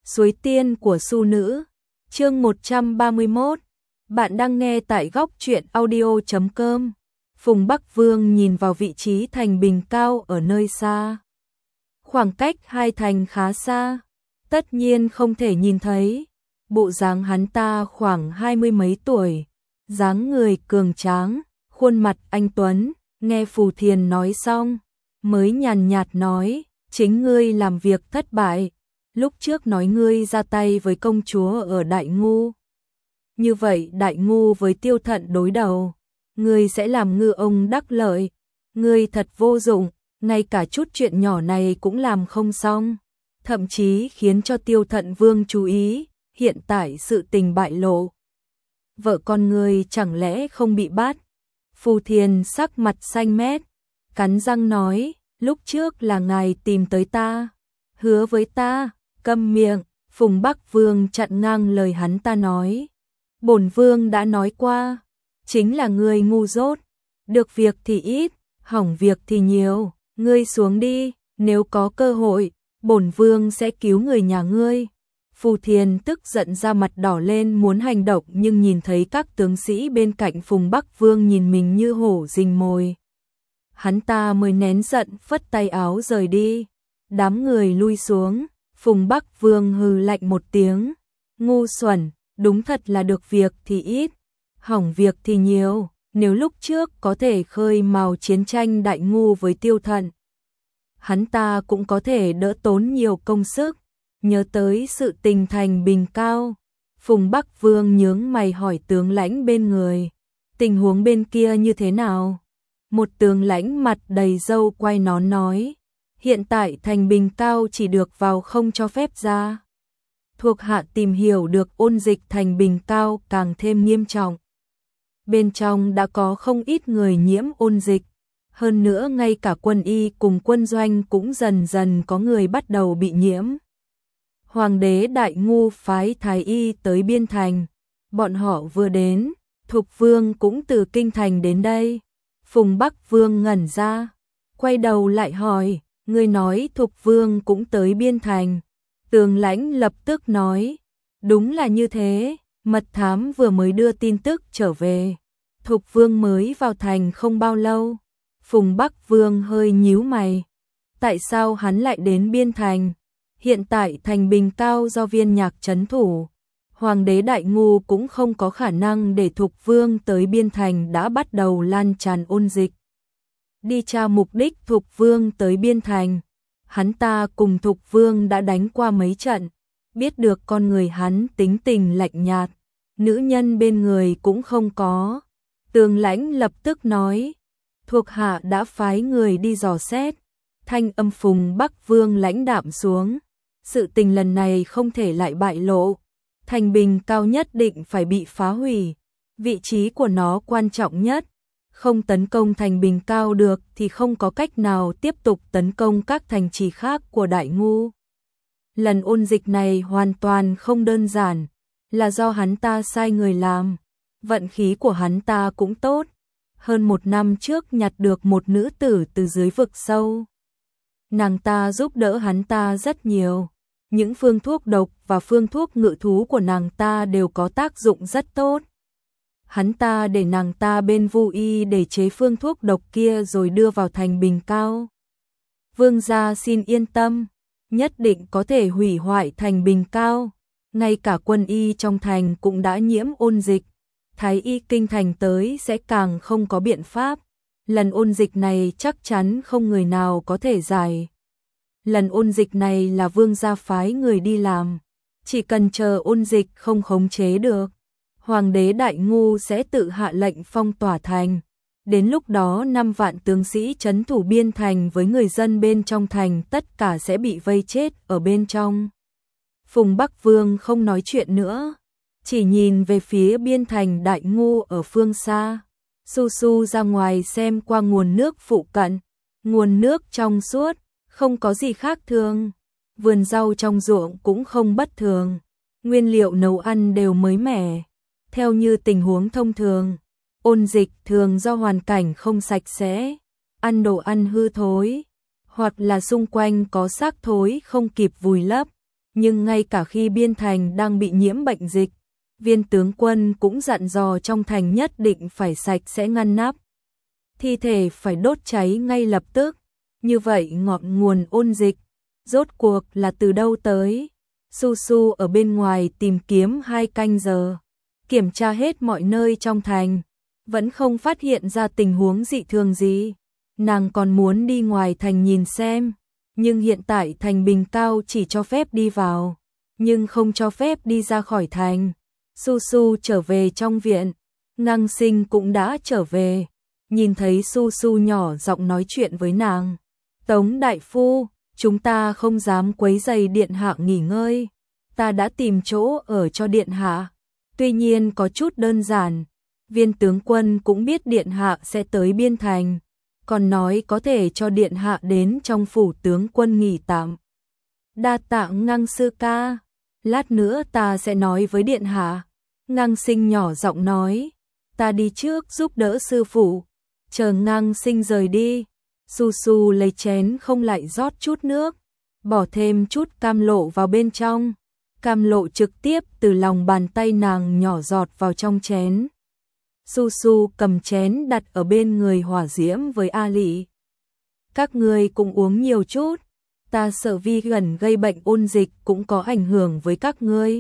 Suối tiên của Su Nữ, chương 131. Bạn đang nghe tại góc truyện audio.com. Phùng Bắc Vương nhìn vào vị trí thành bình cao ở nơi xa. Khoảng cách hai thành khá xa, tất nhiên không thể nhìn thấy. Bộ dáng hắn ta khoảng 20 mấy tuổi, dáng người cường tráng, khuôn mặt anh tuấn. Nghe Phù Thiền nói xong, mới nhàn nhạt nói, chính ngươi làm việc thất bại. Lúc trước nói ngươi ra tay với công chúa ở Đại Ngu. Như vậy Đại Ngu với Tiêu Thận đối đầu, ngươi sẽ làm ngư ông đắc lợi. Ngươi thật vô dụng, ngay cả chút chuyện nhỏ này cũng làm không xong. Thậm chí khiến cho Tiêu Thận Vương chú ý, hiện tại sự tình bại lộ. Vợ con ngươi chẳng lẽ không bị bắt? Phù Thiền sắc mặt xanh mét, cắn răng nói, lúc trước là ngài tìm tới ta, hứa với ta. Câm miệng. Phùng Bắc Vương chặn ngang lời hắn ta nói. Bổn vương đã nói qua, chính là ngươi ngu dốt, được việc thì ít, hỏng việc thì nhiều, ngươi xuống đi, nếu có cơ hội, bổn vương sẽ cứu người nhà ngươi. Phù Thiền tức giận ra mặt đỏ lên muốn hành động, nhưng nhìn thấy các tướng sĩ bên cạnh Phùng Bắc Vương nhìn mình như hổ rình mồi, hắn ta mới nén giận phất tay áo rời đi. Đám người lui xuống. Phùng Bắc Vương hừ lạnh một tiếng, ngu xuẩn, đúng thật là được việc thì ít, hỏng việc thì nhiều. Nếu lúc trước có thể khơi mào chiến tranh Đại Ngu với Tiêu Thận, hắn ta cũng có thể đỡ tốn nhiều công sức. Nhớ tới sự tình thành bình cao, Phùng Bắc Vương nhướng mày hỏi tướng lãnh bên người, tình huống bên kia như thế nào? Một tướng lãnh mặt đầy râu quay nón nói, hiện tại thành bình cao chỉ được vào không cho phép ra. Thuộc hạ tìm hiểu được ôn dịch thành bình cao càng thêm nghiêm trọng. Bên trong đã có không ít người nhiễm ôn dịch. Hơn nữa ngay cả quân y cùng quân doanh cũng dần dần có người bắt đầu bị nhiễm. Hoàng đế Đại Ngu phái thái y tới biên thành. Bọn họ vừa đến, Thục Vương cũng từ kinh thành đến đây. Phùng Bắc Vương ngẩn ra, quay đầu lại hỏi, ngươi nói Thục Vương cũng tới biên thành. Tướng lãnh lập tức nói, đúng là như thế, mật thám vừa mới đưa tin tức trở về. Thục Vương mới vào thành không bao lâu. Phùng Bắc Vương hơi nhíu mày, tại sao hắn lại đến biên thành? Hiện tại thành bình cao do Viên Nhạc trấn thủ, Hoàng đế Đại Ngu cũng không có khả năng để Thục Vương tới biên thành đã bắt đầu lan tràn ôn dịch. Đi tra mục đích Thục Vương tới biên thành, hắn ta cùng Thục Vương đã đánh qua mấy trận, biết được con người hắn tính tình lạnh nhạt, nữ nhân bên người cũng không có. Tướng lãnh lập tức nói, thuộc hạ đã phái người đi dò xét. Thanh âm Phùng Bắc Vương lãnh đạm xuống, sự tình lần này không thể lại bại lộ, thành bình cao nhất định phải bị phá hủy, vị trí của nó quan trọng nhất. Không tấn công thành bình cao được thì không có cách nào tiếp tục tấn công các thành trì khác của Đại Ngu. Lần ôn dịch này hoàn toàn không đơn giản, là do hắn ta sai người làm. Vận khí của hắn ta cũng tốt, hơn 1 năm trước nhặt được một nữ tử từ dưới vực sâu. Nàng ta giúp đỡ hắn ta rất nhiều, những phương thuốc độc và phương thuốc ngự thú của nàng ta đều có tác dụng rất tốt. Hắn ta để nàng ta bên Vu Y để chế phương thuốc độc kia rồi đưa vào thành bình cao. Vương gia xin yên tâm, nhất định có thể hủy hoại thành bình cao. Ngay cả quân y trong thành cũng đã nhiễm ôn dịch, thái y kinh thành tới sẽ càng không có biện pháp. Lần ôn dịch này chắc chắn không người nào có thể giải. Lần ôn dịch này là vương gia phái người đi làm, chỉ cần chờ ôn dịch không khống chế được, Hoàng đế Đại Ngu sẽ tự hạ lệnh phong tỏa thành. Đến lúc đó 5 vạn tướng sĩ trấn thủ biên thành với người dân bên trong thành tất cả sẽ bị vây chết ở bên trong. Phùng Bắc Vương không nói chuyện nữa, chỉ nhìn về phía biên thành Đại Ngu ở phương xa. Su Su ra ngoài xem qua nguồn nước phụ cận, nguồn nước trong suốt, không có gì khác thường. Vườn rau trong ruộng cũng không bất thường, nguyên liệu nấu ăn đều mới mẻ. Theo như tình huống thông thường, ôn dịch thường do hoàn cảnh không sạch sẽ, ăn đồ ăn hư thối, hoặc là xung quanh có xác thối không kịp vùi lấp. nhưng ngay cả khi biên thành đang bị nhiễm bệnh dịch, Viên tướng quân cũng dặn dò trong thành nhất định phải sạch sẽ ngăn nắp. Thi thể phải đốt cháy ngay lập tức, như vậy ngọn nguồn ôn dịch rốt cuộc là từ đâu tới? Su Su ở bên ngoài tìm kiếm 2 canh giờ, kiểm tra hết mọi nơi trong thành, vẫn không phát hiện ra tình huống dị thường gì. Nàng còn muốn đi ngoài thành nhìn xem, nhưng hiện tại thành Bình Cao chỉ cho phép đi vào, nhưng không cho phép đi ra khỏi thành. Su Su trở về trong viện, Ngăng Sinh cũng đã trở về, nhìn thấy Su Su nhỏ giọng nói chuyện với nàng. Tống đại phu, chúng ta không dám quấy rầy điện hạ nghỉ ngơi, ta đã tìm chỗ ở cho điện hạ, tuy nhiên có chút đơn giản. Viên tướng quân cũng biết điện hạ sẽ tới biên thành, còn nói có thể cho điện hạ đến trong phủ tướng quân nghỉ tạm. Đa tạ Ngăng sư ca, lát nữa ta sẽ nói với điện hạ. Ngăng Sinh nhỏ giọng nói, ta đi trước giúp đỡ sư phụ. Chờ Ngăng Sinh rời đi, Su Su lấy chén không lại rót chút nước, bỏ thêm chút cam lộ vào bên trong. Cam lộ trực tiếp từ lòng bàn tay nàng nhỏ giọt vào trong chén. Su Su cầm chén đặt ở bên người Hỏa Diễm với A Lị. Các ngươi cũng uống nhiều chút, ta sợ vi khuẩn gây bệnh ôn dịch cũng có ảnh hưởng với các ngươi.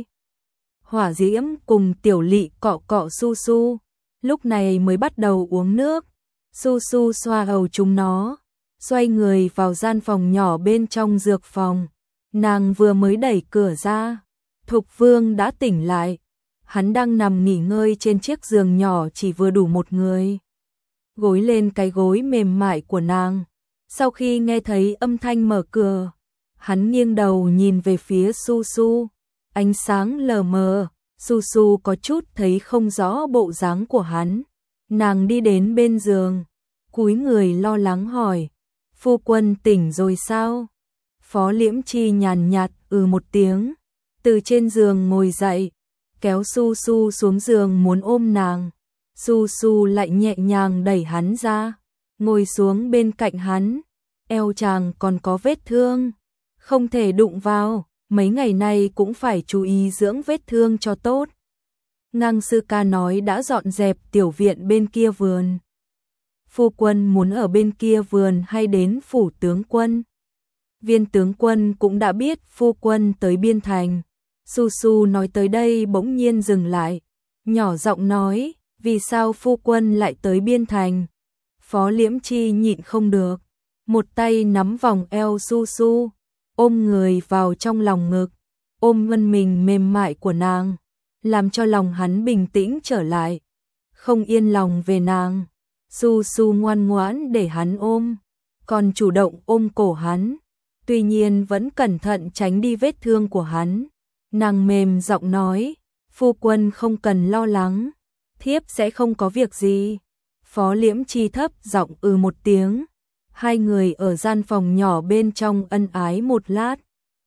Hỏa Diễm cùng Tiểu Lị cọ cọ Su Su, lúc này mới bắt đầu uống nước. Su Su xoa đầu chúng nó, xoay người vào gian phòng nhỏ bên trong dược phòng. Nàng vừa mới đẩy cửa ra, Thục Vương đã tỉnh lại. Hắn đang nằm nghỉ ngơi trên chiếc giường nhỏ chỉ vừa đủ một người, gối lên cái gối mềm mại của nàng. Sau khi nghe thấy âm thanh mở cửa, hắn nghiêng đầu nhìn về phía Su Su, ánh sáng lờ mờ, Su Su có chút thấy không rõ bộ dáng của hắn. Nàng đi đến bên giường, cúi người lo lắng hỏi, phu quân tỉnh rồi sao? Phó Liễm Chi nhàn nhạt một tiếng, từ trên giường ngồi dậy, kéo Su Su xuống giường muốn ôm nàng. Su Su lại nhẹ nhàng đẩy hắn ra, ngồi xuống bên cạnh hắn. Eo chàng còn có vết thương, không thể đụng vào, mấy ngày nay cũng phải chú ý dưỡng vết thương cho tốt. Ngăng sư ca nói đã dọn dẹp tiểu viện bên kia vườn. Phu quân muốn ở bên kia vườn hay đến phủ tướng quân? Viên tướng quân cũng đã biết phu quân tới biên thành. Su Su nói tới đây bỗng nhiên dừng lại, nhỏ giọng nói, vì sao phu quân lại tới biên thành? Phó Liễm Chi nhịn không được, một tay nắm vòng eo Su Su, ôm người vào trong lòng ngực, ôm thân mình mềm mại của nàng, làm cho lòng hắn bình tĩnh trở lại. Không yên lòng về nàng, Su Su ngoan ngoãn để hắn ôm, còn chủ động ôm cổ hắn, tuy nhiên vẫn cẩn thận tránh đi vết thương của hắn. Nàng mềm giọng nói, phu quân không cần lo lắng, thiếp sẽ không có việc gì. Phó Liễm Chi thấp giọng một tiếng. Hai người ở gian phòng nhỏ bên trong ân ái một lát.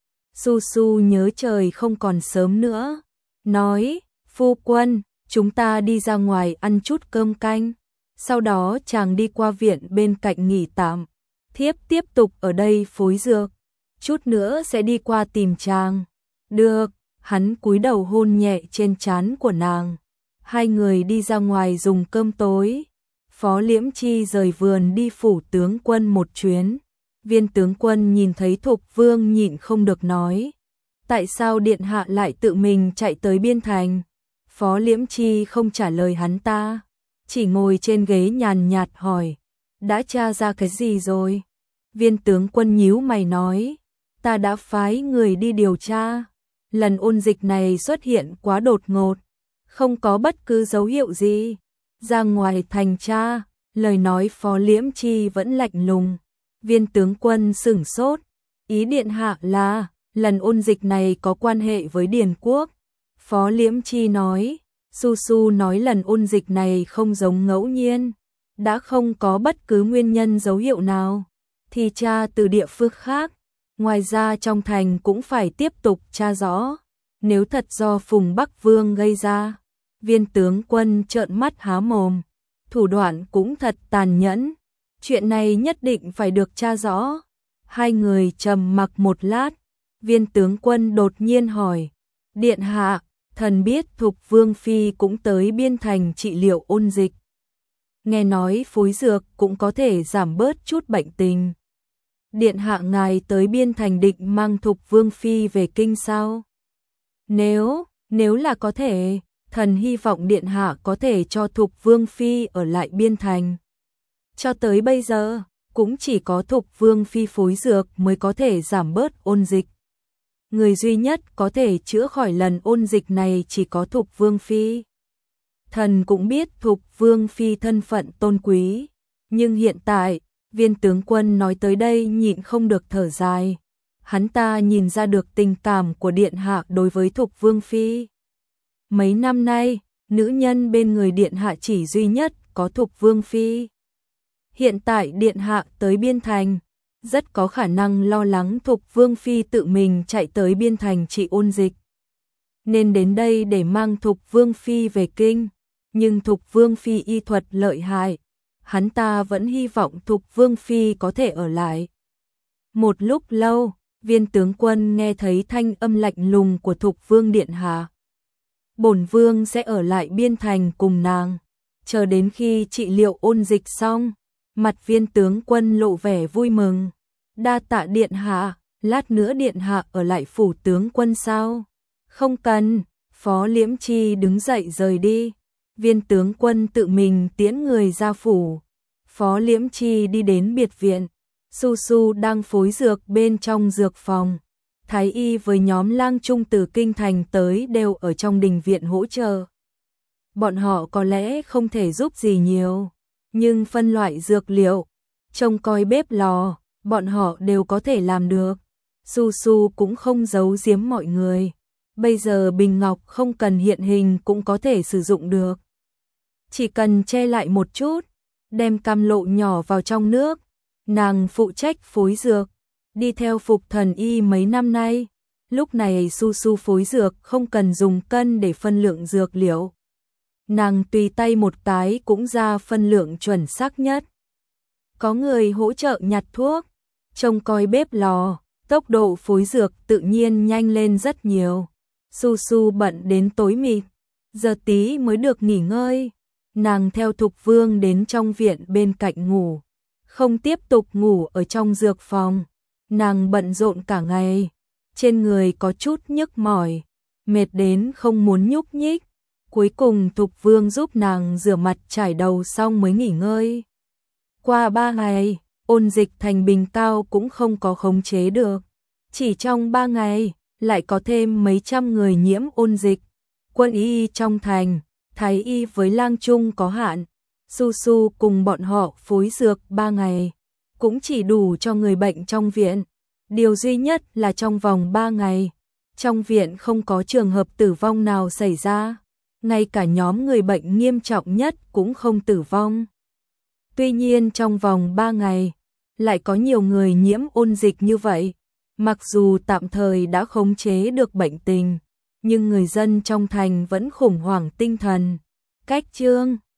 Su Su nhớ trời không còn sớm nữa, nói, phu quân, chúng ta đi ra ngoài ăn chút cơm canh, sau đó chàng đi qua viện bên cạnh nghỉ tạm, thiếp tiếp tục ở đây phối dược, chút nữa sẽ đi qua tìm chàng. Được, hắn cúi đầu hôn nhẹ trên trán của nàng. Hai người đi ra ngoài dùng cơm tối. Phó Liễm Chi rời vườn đi phủ tướng quân một chuyến. Viên tướng quân nhìn thấy Thục Vương nhịn không được nói, tại sao điện hạ lại tự mình chạy tới biên thành? Phó Liễm Chi không trả lời hắn ta, chỉ ngồi trên ghế nhàn nhạt hỏi, đã tra ra cái gì rồi? Viên tướng quân nhíu mày nói, ta đã phái người đi điều tra. Lần ôn dịch này xuất hiện quá đột ngột, không có bất cứ dấu hiệu gì. Ra ngoài thành tra, lời nói Phó Liễm Chi vẫn lạnh lùng. Viên tướng quân sửng sốt, ý điện hạ là, lần ôn dịch này có quan hệ với Điền quốc. Phó Liễm Chi nói, Su Su nói lần ôn dịch này không giống ngẫu nhiên, đã không có bất cứ nguyên nhân dấu hiệu nào, thì tra từ địa phương khác. Ngoài ra trong thành cũng phải tiếp tục tra rõ, nếu thật do Phùng Bắc Vương gây ra. Viên tướng quân trợn mắt há mồm, thủ đoạn cũng thật tàn nhẫn, chuyện này nhất định phải được tra rõ. Hai người trầm mặc một lát, Viên tướng quân đột nhiên hỏi, điện hạ, thần biết Thục Vương Phi cũng tới Biên Thành trị liệu ôn dịch. Nghe nói phối dược cũng có thể giảm bớt chút bệnh tình. Điện hạ ngài tới Biên Thành định mang Thục Vương Phi về kinh sao? Nếu là có thể, thần hy vọng điện hạ có thể cho Thục Vương Phi ở lại Biên Thành. Cho tới bây giờ, cũng chỉ có Thục Vương Phi phối dược mới có thể giảm bớt ôn dịch. Người duy nhất có thể chữa khỏi lần ôn dịch này chỉ có Thục Vương Phi. Thần cũng biết Thục Vương Phi thân phận tôn quý, nhưng hiện tại, viên tướng quân nói tới đây nhịn không được thở dài. Hắn ta nhìn ra được tình cảm của điện hạ đối với Thục Vương Phi. Mấy năm nay, nữ nhân bên người điện hạ chỉ duy nhất có Thục Vương Phi. Hiện tại điện hạ tới Biên Thành, rất có khả năng lo lắng Thục Vương Phi tự mình chạy tới Biên Thành trị ôn dịch. Nên đến đây để mang Thục Vương Phi về kinh, nhưng Thục Vương Phi y thuật lợi hại, hắn ta vẫn hy vọng Thục Vương Phi có thể ở lại. Một lúc lâu, viên tướng quân nghe thấy thanh âm lạnh lùng của Thục Vương điện hạ. Bổn vương sẽ ở lại Biên Thành cùng nàng, chờ đến khi trị liệu ôn dịch xong. Mặt viên tướng quân lộ vẻ vui mừng. Đa tạ điện hạ, lát nữa điện hạ ở lại phủ tướng quân sao? Không cần, Phó Liễm Chi đứng dậy rời đi. Viên tướng quân tự mình tiễn người ra phủ. Phó Liễm Chi đi đến biệt viện. Su Su đang phối dược bên trong dược phòng. Thái y với nhóm lang trung từ kinh thành tới đều ở trong đình viện hỗ trợ. Bọn họ có lẽ không thể giúp gì nhiều, nhưng phân loại dược liệu, trông coi bếp lò, bọn họ đều có thể làm được. Su Su cũng không giấu giếm mọi người. Bây giờ bình ngọc không cần hiện hình cũng có thể sử dụng được. Chỉ cần che lại một chút, đem cam lộ nhỏ vào trong nước. Nàng phụ trách phối dược, đi theo Phục Thần Y mấy năm nay. Lúc này Su Su phối dược không cần dùng cân để phân lượng dược liệu. Nàng tùy tay một cái cũng ra phân lượng chuẩn xác nhất. Có người hỗ trợ nhặt thuốc, trông coi bếp lò, tốc độ phối dược tự nhiên nhanh lên rất nhiều. Su Su bận đến tối mịt, giờ tí mới được nghỉ ngơi. Nàng theo Thục Vương đến trong viện bên cạnh ngủ, không tiếp tục ngủ ở trong dược phòng. Nàng bận rộn cả ngày, trên người có chút nhức mỏi, mệt đến không muốn nhúc nhích. Cuối cùng Thục Vương giúp nàng rửa mặt trải đầu xong mới nghỉ ngơi. Qua 3 ngày, ôn dịch thành Bình Cao cũng không có khống chế được. Chỉ trong 3 ngày, lại có thêm mấy trăm người nhiễm ôn dịch. Quân y trong thành, thái y với lang trung có hạn. Su Su cùng bọn họ phối dược 3 ngày, cũng chỉ đủ cho người bệnh trong viện. Điều duy nhất là trong vòng 3 ngày, trong viện không có trường hợp tử vong nào xảy ra. Ngay cả nhóm người bệnh nghiêm trọng nhất cũng không tử vong. Tuy nhiên trong vòng 3 ngày, lại có nhiều người nhiễm ôn dịch như vậy. Mặc dù tạm thời đã khống chế được bệnh tình, nhưng người dân trong thành vẫn khủng hoảng tinh thần. Cách chương